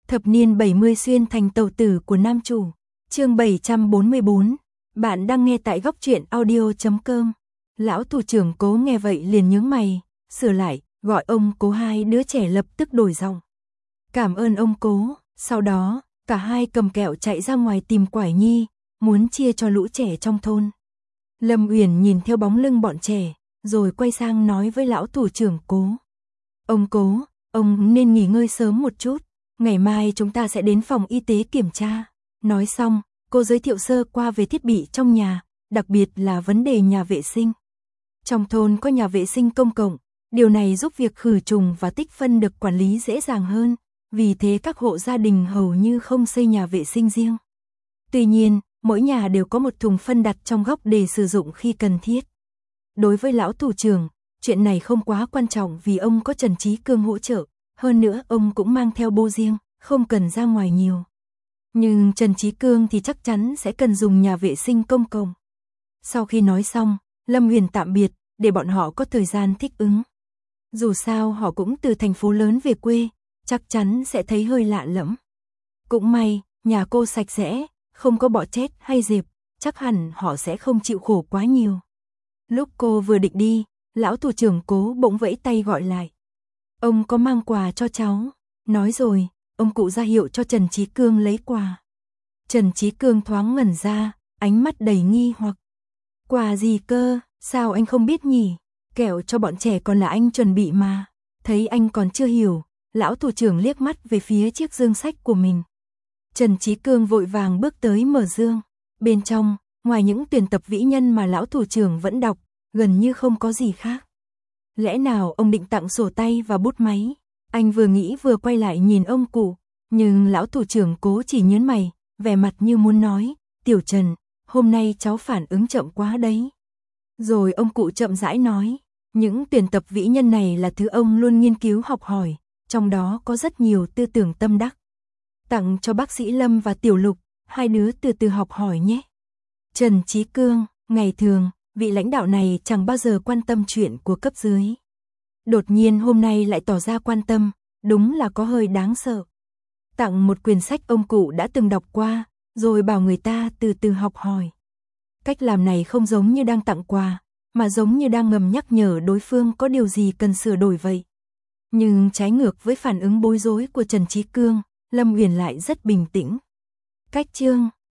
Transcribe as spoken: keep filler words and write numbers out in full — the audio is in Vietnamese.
Thập niên bảy mươi xuyên thành tàu tử của nam chủ. Chương bảy trăm bốn mươi bốn. Bạn đang nghe tại góc truyện audio chấm com. Lão thủ trưởng Cố nghe vậy liền nhướng mày, sửa lại, gọi ông Cố. Hai đứa trẻ lập tức đổi giọng. Cảm ơn ông Cố. Sau đó, cả hai cầm kẹo chạy ra ngoài tìm Quải Nhi, muốn chia cho lũ trẻ trong thôn. Lâm Uyển nhìn theo bóng lưng bọn trẻ, rồi quay sang nói với lão thủ trưởng Cố. Ông Cố, ông nên nghỉ ngơi sớm một chút, ngày mai chúng ta sẽ đến phòng y tế kiểm tra. Nói xong, cô giới thiệu sơ qua về thiết bị trong nhà, đặc biệt là vấn đề nhà vệ sinh. Trong thôn có nhà vệ sinh công cộng, điều này giúp việc khử trùng và tích phân được quản lý dễ dàng hơn, vì thế các hộ gia đình hầu như không xây nhà vệ sinh riêng. Tuy nhiên, mỗi nhà đều có một thùng phân đặt trong góc để sử dụng khi cần thiết. Đối với lão thủ trưởng, chuyện này không quá quan trọng vì ông có Trần Chí Cương hỗ trợ, hơn nữa ông cũng mang theo bô riêng, không cần ra ngoài nhiều. Nhưng Trần Chí Cương thì chắc chắn sẽ cần dùng nhà vệ sinh công cộng. Sau khi nói xong, Lâm Huyền tạm biệt, để bọn họ có thời gian thích ứng. Dù sao họ cũng từ thành phố lớn về quê, chắc chắn sẽ thấy hơi lạ lẫm. Cũng may, nhà cô sạch sẽ, không có bọ chết hay dẹp, chắc hẳn họ sẽ không chịu khổ quá nhiều. Lúc cô vừa định đi, lão thủ trưởng Cố bỗng vẫy tay gọi lại. Ông có mang quà cho cháu. Nói rồi, ông cụ ra hiệu cho Trần Chí Cương lấy quà. Trần Chí Cương thoáng ngẩn ra, ánh mắt đầy nghi hoặc. Quà gì cơ, sao anh không biết nhỉ? Kẹo cho bọn trẻ còn là anh chuẩn bị mà. Thấy anh còn chưa hiểu, lão thủ trưởng liếc mắt về phía chiếc dương sách của mình. Trần Chí Cương vội vàng bước tới mở dương. Bên trong, ngoài những tuyển tập vĩ nhân mà lão thủ trưởng vẫn đọc, gần như không có gì khác. Lẽ nào ông định tặng sổ tay và bút máy? Anh vừa nghĩ vừa quay lại nhìn ông cụ, nhưng lão thủ trưởng Cố chỉ nhớn mày, vẻ mặt như muốn nói, Tiểu Trần, hôm nay cháu phản ứng chậm quá đấy. Rồi ông cụ chậm rãi nói, những tuyển tập vĩ nhân này là thứ ông luôn nghiên cứu học hỏi, trong đó có rất nhiều tư tưởng tâm đắc. Tặng cho bác sĩ Lâm và Tiểu Lục, hai đứa từ từ học hỏi nhé. Trần Chí Cương, ngày thường, vị lãnh đạo này chẳng bao giờ quan tâm chuyện của cấp dưới. Đột nhiên hôm nay lại tỏ ra quan tâm, đúng là có hơi đáng sợ. Tặng một quyển sách ông cụ đã từng đọc qua, rồi bảo người ta từ từ học hỏi. Cách làm này không giống như đang tặng quà, mà giống như đang ngầm nhắc nhở đối phương có điều gì cần sửa đổi vậy. Nhưng trái ngược với phản ứng bối rối của Trần Chí Cương, Lâm Uyển lại rất bình tĩnh. Cách chương